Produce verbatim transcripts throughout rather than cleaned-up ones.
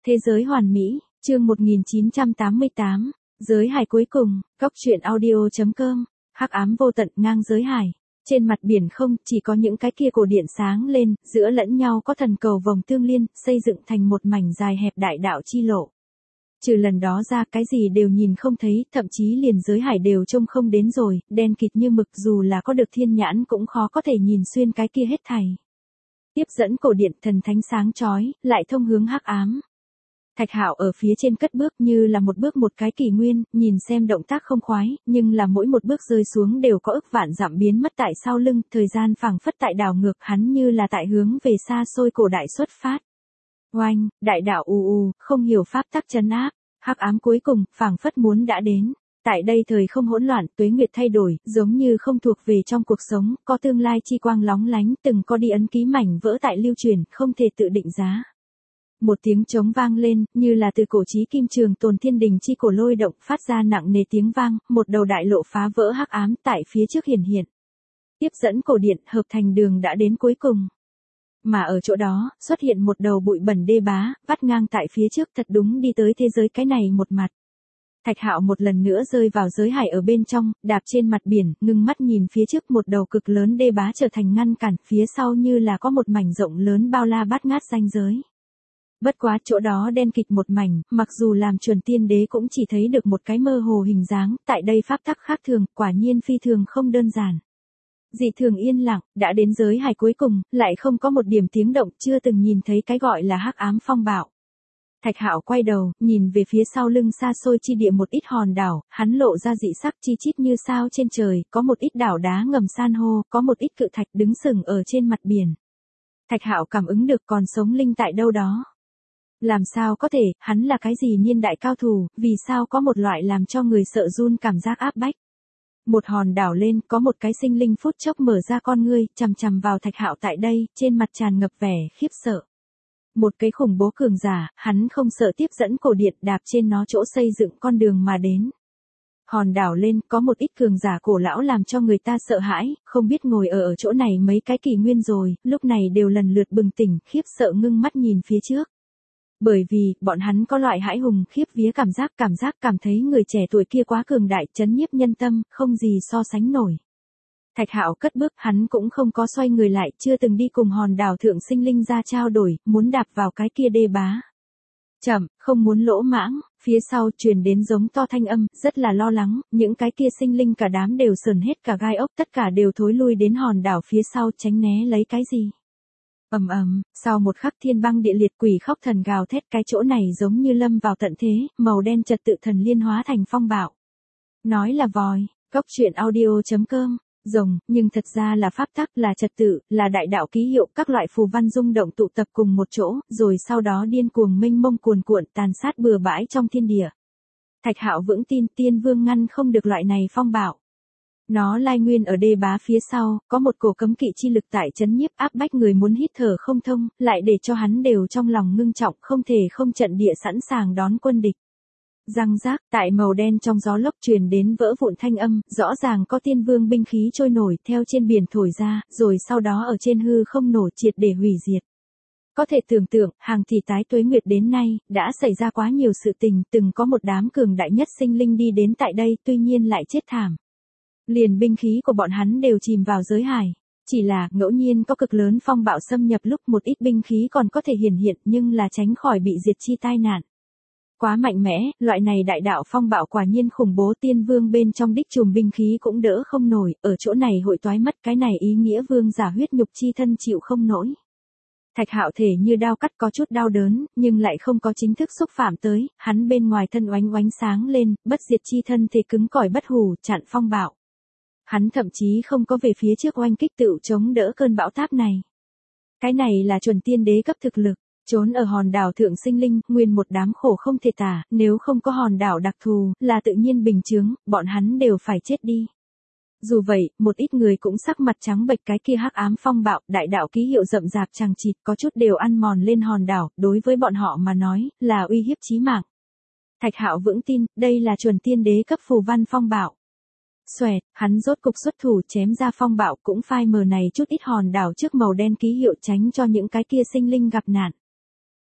Thế giới hoàn mỹ, chương một nghìn chín trăm tám mươi tám, giới hải cuối cùng, góc truyện audio chấm com, hắc ám vô tận ngang giới hải. Trên mặt biển không, chỉ có những cái kia cổ điện sáng lên, giữa lẫn nhau có thần cầu vòng tương liên, xây dựng thành một mảnh dài hẹp đại đạo chi lộ. Trừ lần đó ra cái gì đều nhìn không thấy, thậm chí liền giới hải đều trông không đến rồi, đen kịt như mực, dù là có được thiên nhãn cũng khó có thể nhìn xuyên cái kia hết thảy. Tiếp dẫn cổ điện thần thánh sáng chói, lại thông hướng hắc ám. Thạch Hạo ở phía trên cất bước như là một bước một cái kỷ nguyên, nhìn xem động tác không khoái, nhưng là mỗi một bước rơi xuống đều có ức vạn dặm biến mất tại sau lưng, thời gian phảng phất tại đảo ngược, hắn như là tại hướng về xa xôi cổ đại xuất phát. Oanh, đại đạo ù ù, không hiểu pháp tắc trấn áp, hắc ám cuối cùng, phảng phất muốn đã đến. Tại đây thời không hỗn loạn, tuế nguyệt thay đổi, giống như không thuộc về trong cuộc sống, có tương lai chi quang lóng lánh, từng có đi ấn ký mảnh vỡ tại lưu truyền, không thể tự định giá. Một tiếng trống vang lên, như là từ cổ chí kim trường tồn thiên đình chi cổ lôi động, phát ra nặng nề tiếng vang, một đầu đại lộ phá vỡ hắc ám tại phía trước hiển hiện. Tiếp dẫn cổ điện, hợp thành đường đã đến cuối cùng. Mà ở chỗ đó, xuất hiện một đầu bụi bẩn đê bá, vắt ngang tại phía trước, thật đúng đi tới thế giới cái này một mặt. Thạch Hạo một lần nữa rơi vào giới hải ở bên trong, đạp trên mặt biển, ngưng mắt nhìn phía trước, một đầu cực lớn đê bá trở thành ngăn cản, phía sau như là có một mảnh rộng lớn bao la bát ngát ranh giới. Bất quá chỗ đó đen kịt một mảnh, mặc dù làm chuẩn tiên đế cũng chỉ thấy được một cái mơ hồ hình dáng, tại đây pháp tắc khác thường, quả nhiên phi thường không đơn giản. Dị thường yên lặng, đã đến giới hải cuối cùng, lại không có một điểm tiếng động, chưa từng nhìn thấy cái gọi là hắc ám phong bạo. Thạch Hạo quay đầu, nhìn về phía sau lưng xa xôi chi địa một ít hòn đảo, hắn lộ ra dị sắc chi chít như sao trên trời, có một ít đảo đá ngầm san hô, có một ít cự thạch đứng sừng ở trên mặt biển. Thạch Hạo cảm ứng được còn sống linh tại đâu đó. Làm sao có thể, hắn là cái gì niên đại cao thủ, vì sao có một loại làm cho người sợ run cảm giác áp bách. Một hòn đảo lên, có một cái sinh linh phút chốc mở ra con ngươi, chằm chằm vào Thạch Hạo tại đây, trên mặt tràn ngập vẻ khiếp sợ. Một cái khủng bố cường giả, hắn không sợ tiếp dẫn cổ điện, đạp trên nó chỗ xây dựng con đường mà đến. Hòn đảo lên, có một ít cường giả cổ lão làm cho người ta sợ hãi, không biết ngồi ở ở chỗ này mấy cái kỷ nguyên rồi, lúc này đều lần lượt bừng tỉnh, khiếp sợ ngưng mắt nhìn phía trước. Bởi vì, bọn hắn có loại hãi hùng khiếp vía cảm giác, cảm giác cảm thấy người trẻ tuổi kia quá cường đại, chấn nhiếp nhân tâm, không gì so sánh nổi. Thạch Hạo cất bước, hắn cũng không có xoay người lại, chưa từng đi cùng hòn đảo thượng sinh linh ra trao đổi, muốn đạp vào cái kia đê bá. Chậm, không muốn lỗ mãng, phía sau truyền đến giống to thanh âm, rất là lo lắng, những cái kia sinh linh cả đám đều sờn hết cả gai ốc, tất cả đều thối lui đến hòn đảo phía sau, tránh né lấy cái gì. Ầm ầm, sau một khắc thiên băng địa liệt, quỷ khóc thần gào thét, cái chỗ này giống như lâm vào tận thế, màu đen trật tự thần liên hóa thành phong bạo. Nói là vòi, góc truyện audio chấm com, rồng, nhưng thật ra là pháp tắc, là trật tự, là đại đạo ký hiệu, các loại phù văn rung động tụ tập cùng một chỗ, rồi sau đó điên cuồng mênh mông cuồn cuộn tàn sát bừa bãi trong thiên địa. Thạch Hạo vững tin tiên vương ngăn không được loại này phong bạo. Nó lai nguyên ở đê bá phía sau, có một cổ cấm kỵ chi lực tại chấn nhiếp áp bách người muốn hít thở không thông, lại để cho hắn đều trong lòng ngưng trọng, không thể không trận địa sẵn sàng đón quân địch. Răng rác, tại màu đen trong gió lốc truyền đến vỡ vụn thanh âm, rõ ràng có tiên vương binh khí trôi nổi theo trên biển thổi ra, rồi sau đó ở trên hư không nổ triệt để hủy diệt. Có thể tưởng tượng, hàng tỷ tái tuế nguyệt đến nay, đã xảy ra quá nhiều sự tình, từng có một đám cường đại nhất sinh linh đi đến tại đây, tuy nhiên lại chết thảm. Liền binh khí của bọn hắn đều chìm vào giới hải. Chỉ là, ngẫu nhiên có cực lớn phong bạo xâm nhập lúc một ít binh khí còn có thể hiển hiện nhưng là tránh khỏi bị diệt chi tai nạn. Quá mạnh mẽ, loại này đại đạo phong bạo quả nhiên khủng bố, tiên vương bên trong đích chùm binh khí cũng đỡ không nổi, ở chỗ này hội toái mất, cái này ý nghĩa vương giả huyết nhục chi thân chịu không nổi. Thạch Hạo thể như đao cắt, có chút đau đớn, nhưng lại không có chính thức xúc phạm tới, hắn bên ngoài thân oánh oánh sáng lên, bất diệt chi thân thể cứng cỏi bất hủ, chặn phong bạo. Hắn thậm chí không có về phía trước oanh kích tự chống đỡ cơn bão táp này. Cái này là chuẩn tiên đế cấp thực lực, trốn ở hòn đảo thượng sinh linh, nguyên một đám khổ không thể tả, nếu không có hòn đảo đặc thù, là tự nhiên bình chướng, bọn hắn đều phải chết đi. Dù vậy, một ít người cũng sắc mặt trắng bệch, cái kia hắc ám phong bạo, đại đạo ký hiệu rậm rạp chằng chịt, có chút đều ăn mòn lên hòn đảo, đối với bọn họ mà nói, là uy hiếp chí mạng. Thạch Hạo vững tin, đây là chuẩn tiên đế cấp phù văn phong bạo. Xoẹt, hắn rốt cục xuất thủ chém ra phong bạo, cũng phai mờ này chút ít hòn đảo trước màu đen ký hiệu, tránh cho những cái kia sinh linh gặp nạn.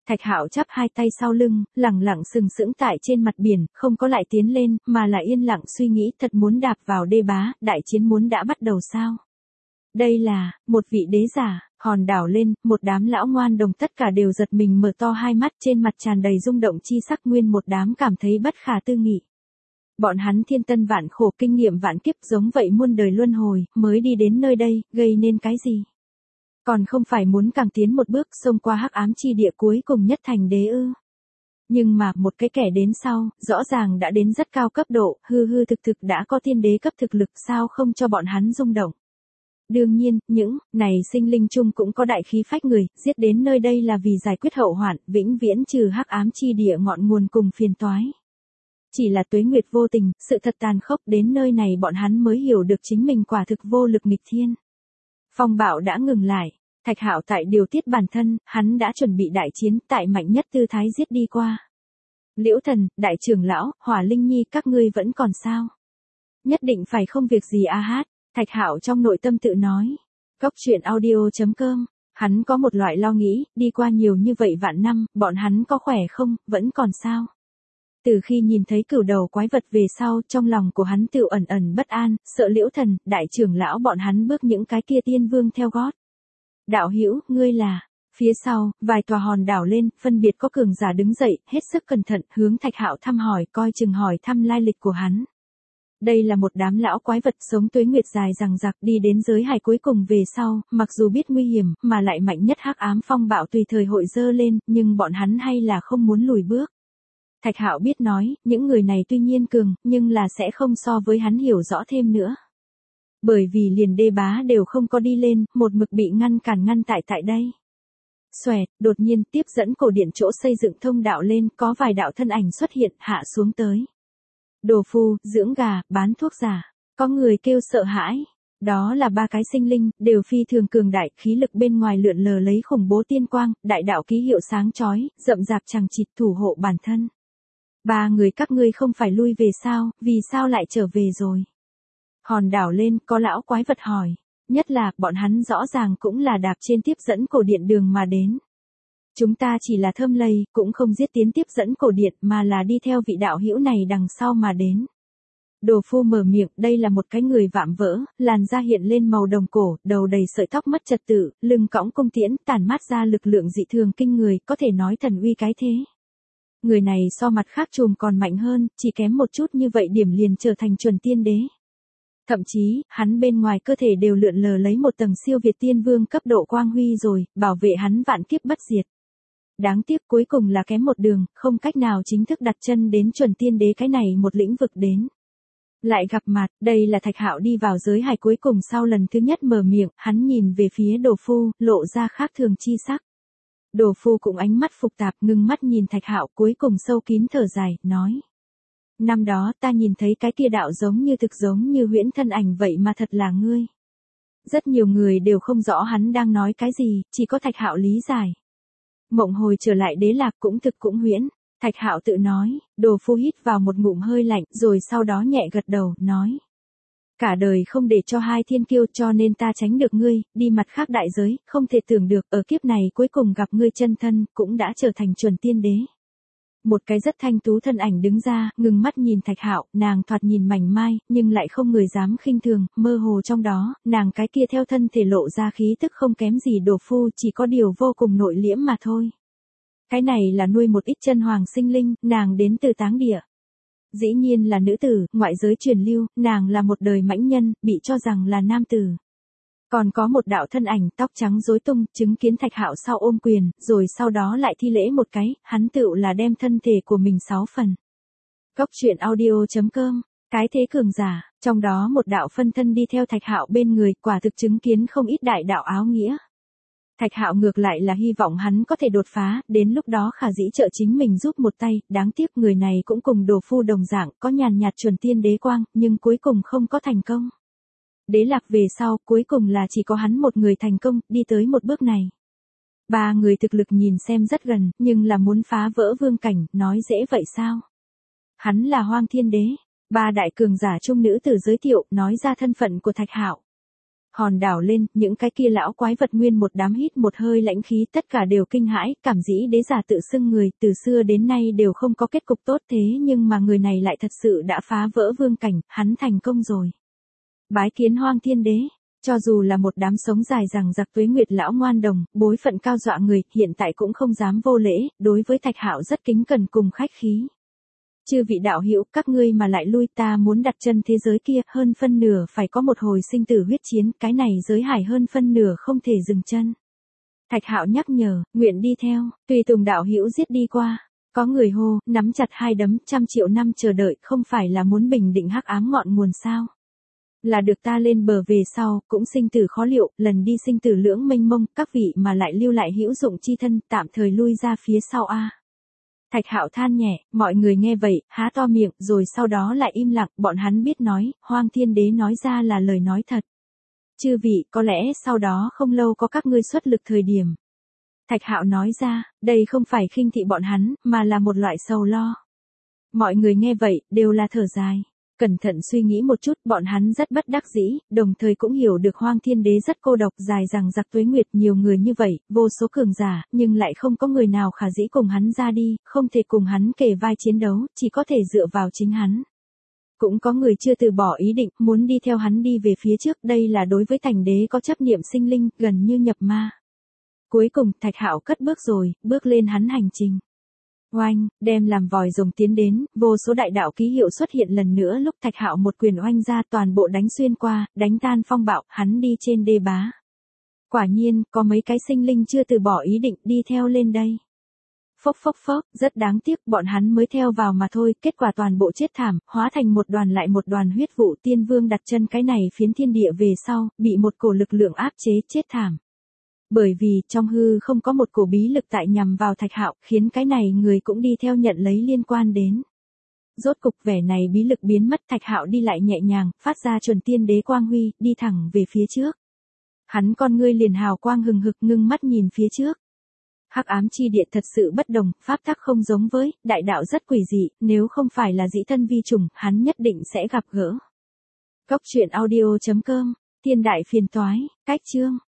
Thạch Hạo chắp hai tay sau lưng, lẳng lặng sừng sững tại trên mặt biển, không có lại tiến lên, mà là yên lặng suy nghĩ thật muốn đạp vào đê bá, đại chiến muốn đã bắt đầu sao? Đây là, một vị đế giả, hòn đảo lên, một đám lão ngoan đồng tất cả đều giật mình mở to hai mắt trên mặt tràn đầy rung động chi sắc nguyên một đám cảm thấy bất khả tư nghị. Bọn hắn thiên tân vạn khổ kinh nghiệm vạn kiếp giống vậy muôn đời luân hồi, mới đi đến nơi đây, gây nên cái gì? Còn không phải muốn càng tiến một bước xông qua hắc ám chi địa cuối cùng nhất thành đế ư. Nhưng mà một cái kẻ đến sau, rõ ràng đã đến rất cao cấp độ, hư hư thực thực đã có tiên đế cấp thực lực sao không cho bọn hắn rung động. Đương nhiên, những này sinh linh chung cũng có đại khí phách người, giết đến nơi đây là vì giải quyết hậu hoạn, vĩnh viễn trừ hắc ám chi địa ngọn nguồn cùng phiền toái. Chỉ là tuế nguyệt vô tình, sự thật tàn khốc đến nơi này bọn hắn mới hiểu được chính mình quả thực vô lực nghịch thiên. Phong bạo đã ngừng lại, Thạch Hạo tại điều tiết bản thân, hắn đã chuẩn bị đại chiến tại mạnh nhất tư thái giết đi qua. Liễu Thần, đại trưởng lão, Hỏa Linh Nhi các ngươi vẫn còn sao? Nhất định phải không việc gì a hát, Thạch Hạo trong nội tâm tự nói. Cốc truyện audio chấm com, hắn có một loại lo nghĩ, đi qua nhiều như vậy vạn năm, bọn hắn có khỏe không, vẫn còn sao? Từ khi nhìn thấy cửu đầu quái vật về sau, trong lòng của hắn tự ẩn ẩn bất an, sợ Liễu Thần, đại trưởng lão bọn hắn bước những cái kia tiên vương theo gót. Đạo hữu, ngươi là, phía sau, vài tòa hòn đảo lên, phân biệt có cường giả đứng dậy, hết sức cẩn thận, hướng Thạch Hạo thăm hỏi, coi chừng hỏi thăm lai lịch của hắn. Đây là một đám lão quái vật sống tuế nguyệt dài dằng dặc đi đến giới hải cuối cùng về sau, mặc dù biết nguy hiểm, mà lại mạnh nhất hắc ám phong bạo tùy thời hội dơ lên, nhưng bọn hắn hay là không muốn lùi bước. Thạch Hạo biết nói, những người này tuy nhiên cường, nhưng là sẽ không so với hắn hiểu rõ thêm nữa. Bởi vì liền đê bá đều không có đi lên, một mực bị ngăn cản ngăn tại tại đây. Xoẹt, đột nhiên tiếp dẫn cổ điện chỗ xây dựng thông đạo lên, có vài đạo thân ảnh xuất hiện, hạ xuống tới. Đồ phu, dưỡng gà, bán thuốc giả. Có người kêu sợ hãi. Đó là ba cái sinh linh, đều phi thường cường đại, khí lực bên ngoài lượn lờ lấy khủng bố tiên quang, đại đạo ký hiệu sáng chói, rậm rạp chằng chịt thủ hộ bản thân. Ba người các ngươi không phải lui về sao, vì sao lại trở về rồi? Hòn đảo lên, có lão quái vật hỏi. Nhất là, bọn hắn rõ ràng cũng là đạp trên tiếp dẫn cổ điện đường mà đến. Chúng ta chỉ là thơm lây, cũng không giết tiến tiếp dẫn cổ điện mà là đi theo vị đạo hữu này đằng sau mà đến. Đồ phu mở miệng, đây là một cái người vạm vỡ, làn da hiện lên màu đồng cổ, đầu đầy sợi tóc mất trật tự, lưng cõng cung tiễn, tản mát ra lực lượng dị thường kinh người, có thể nói thần uy cái thế. Người này so mặt khác trùm còn mạnh hơn, chỉ kém một chút như vậy điểm liền trở thành chuẩn tiên đế. Thậm chí, hắn bên ngoài cơ thể đều lượn lờ lấy một tầng siêu việt tiên vương cấp độ quang huy rồi, bảo vệ hắn vạn kiếp bất diệt. Đáng tiếc cuối cùng là kém một đường, không cách nào chính thức đặt chân đến chuẩn tiên đế cái này một lĩnh vực đến. Lại gặp mặt, đây là Thạch Hạo đi vào giới hải cuối cùng sau lần thứ nhất mở miệng, hắn nhìn về phía Đồ phu, lộ ra khác thường chi sắc. Đồ phu cũng ánh mắt phục tạp, ngưng mắt nhìn Thạch Hạo, cuối cùng sâu kín thở dài, nói. Năm đó ta nhìn thấy cái kia đạo giống như thực giống như huyễn thân ảnh vậy mà thật là ngươi. Rất nhiều người đều không rõ hắn đang nói cái gì, chỉ có Thạch Hạo lý giải. Mộng hồi trở lại đế lạc cũng thực cũng huyễn. Thạch Hạo tự nói, Đồ phu hít vào một ngụm hơi lạnh, rồi sau đó nhẹ gật đầu, nói. Cả đời không để cho hai thiên kiêu cho nên ta tránh được ngươi, đi mặt khác đại giới, không thể tưởng được ở kiếp này cuối cùng gặp ngươi chân thân, cũng đã trở thành chuẩn tiên đế. Một cái rất thanh tú thân ảnh đứng ra, ngừng mắt nhìn Thạch Hạo, nàng thoạt nhìn mảnh mai, nhưng lại không người dám khinh thường, mơ hồ trong đó, nàng cái kia theo thân thể lộ ra khí tức không kém gì Đồ phu, chỉ có điều vô cùng nội liễm mà thôi. Cái này là nuôi một ít chân hoàng sinh linh, nàng đến từ táng địa. Dĩ nhiên là nữ tử, ngoại giới truyền lưu, nàng là một đời mãnh nhân, bị cho rằng là nam tử. Còn có một đạo thân ảnh tóc trắng rối tung, chứng kiến Thạch Hạo sau ôm quyền, rồi sau đó lại thi lễ một cái, hắn tựu là đem thân thể của mình sáu phần. Cốc truyện audio chấm com, cái thế cường giả, trong đó một đạo phân thân đi theo Thạch Hạo bên người, quả thực chứng kiến không ít đại đạo áo nghĩa. Thạch Hạo ngược lại là hy vọng hắn có thể đột phá, đến lúc đó khả dĩ trợ chính mình giúp một tay, đáng tiếc người này cũng cùng Đồ phu đồng dạng, có nhàn nhạt chuẩn tiên đế quang, nhưng cuối cùng không có thành công. Đế lạc về sau, cuối cùng là chỉ có hắn một người thành công, đi tới một bước này. Ba người thực lực nhìn xem rất gần, nhưng là muốn phá vỡ vương cảnh, nói dễ vậy sao? Hắn là Hoang Thiên Đế. Ba đại cường giả trung nữ tử giới thiệu, nói ra thân phận của Thạch Hạo. Hòn đảo lên, những cái kia lão quái vật nguyên một đám hít một hơi lãnh khí, tất cả đều kinh hãi, cảm dĩ đế giả tự xưng người, từ xưa đến nay đều không có kết cục tốt thế nhưng mà người này lại thật sự đã phá vỡ vương cảnh, hắn thành công rồi. Bái kiến Hoang Thiên Đế, cho dù là một đám sống dài rằng giặc tuế nguyệt lão ngoan đồng, bối phận cao dọa người, hiện tại cũng không dám vô lễ, đối với Thạch Hạo rất kính cẩn cùng khách khí. Chư vị đạo hữu, các ngươi mà lại lui, ta muốn đặt chân thế giới kia, hơn phân nửa phải có một hồi sinh tử huyết chiến, cái này giới hải hơn phân nửa không thể dừng chân. Thạch Hạo nhắc nhở, nguyện đi theo, tùy tùng đạo hữu giết đi qua. Có người hô, nắm chặt hai đấm, trăm triệu năm chờ đợi, không phải là muốn bình định hắc ám ngọn nguồn sao? Là được ta lên bờ về sau, cũng sinh tử khó liệu, lần đi sinh tử lưỡng mênh mông, các vị mà lại lưu lại hữu dụng chi thân, tạm thời lui ra phía sau a. Thạch Hạo than nhẹ, mọi người nghe vậy, há to miệng, rồi sau đó lại im lặng, bọn hắn biết nói, Hoang Thiên Đế nói ra là lời nói thật. Chư vị, có lẽ sau đó không lâu có các ngươi xuất lực thời điểm. Thạch Hạo nói ra, đây không phải khinh thị bọn hắn, mà là một loại sầu lo. Mọi người nghe vậy, đều là thở dài. Cẩn thận suy nghĩ một chút, bọn hắn rất bất đắc dĩ, đồng thời cũng hiểu được Hoang Thiên Đế rất cô độc, dài rằng giặc tuế nguyệt, nhiều người như vậy, vô số cường giả, nhưng lại không có người nào khả dĩ cùng hắn ra đi, không thể cùng hắn kề vai chiến đấu, chỉ có thể dựa vào chính hắn. Cũng có người chưa từ bỏ ý định, muốn đi theo hắn đi về phía trước, đây là đối với thành đế có chấp niệm sinh linh, gần như nhập ma. Cuối cùng, Thạch Hạo cất bước rồi, bước lên hắn hành trình. Oanh, đem làm vòi rồng tiến đến, vô số đại đạo ký hiệu xuất hiện lần nữa lúc Thạch Hạo một quyền oanh ra toàn bộ đánh xuyên qua, đánh tan phong bạo, hắn đi trên đê bá. Quả nhiên, có mấy cái sinh linh chưa từ bỏ ý định đi theo lên đây. Phốc phốc phốc, rất đáng tiếc, bọn hắn mới theo vào mà thôi, kết quả toàn bộ chết thảm, hóa thành một đoàn lại một đoàn huyết vụ. Tiên Vương đặt chân cái này phiến thiên địa về sau, bị một cổ lực lượng áp chế, chết thảm. Bởi vì, trong hư không có một cổ bí lực tại nhằm vào Thạch Hạo, khiến cái này người cũng đi theo nhận lấy liên quan đến. Rốt cục vẻ này bí lực biến mất, Thạch Hạo đi lại nhẹ nhàng, phát ra chuẩn tiên đế quang huy, đi thẳng về phía trước. Hắn con ngươi liền hào quang hừng hực, ngưng mắt nhìn phía trước. Hắc ám chi địa thật sự bất đồng, pháp tắc không giống với, đại đạo rất quỷ dị, nếu không phải là dĩ thân vi trùng, hắn nhất định sẽ gặp gỡ. Cốc truyện audio chấm com, thiên đại phiền toái, cách chương.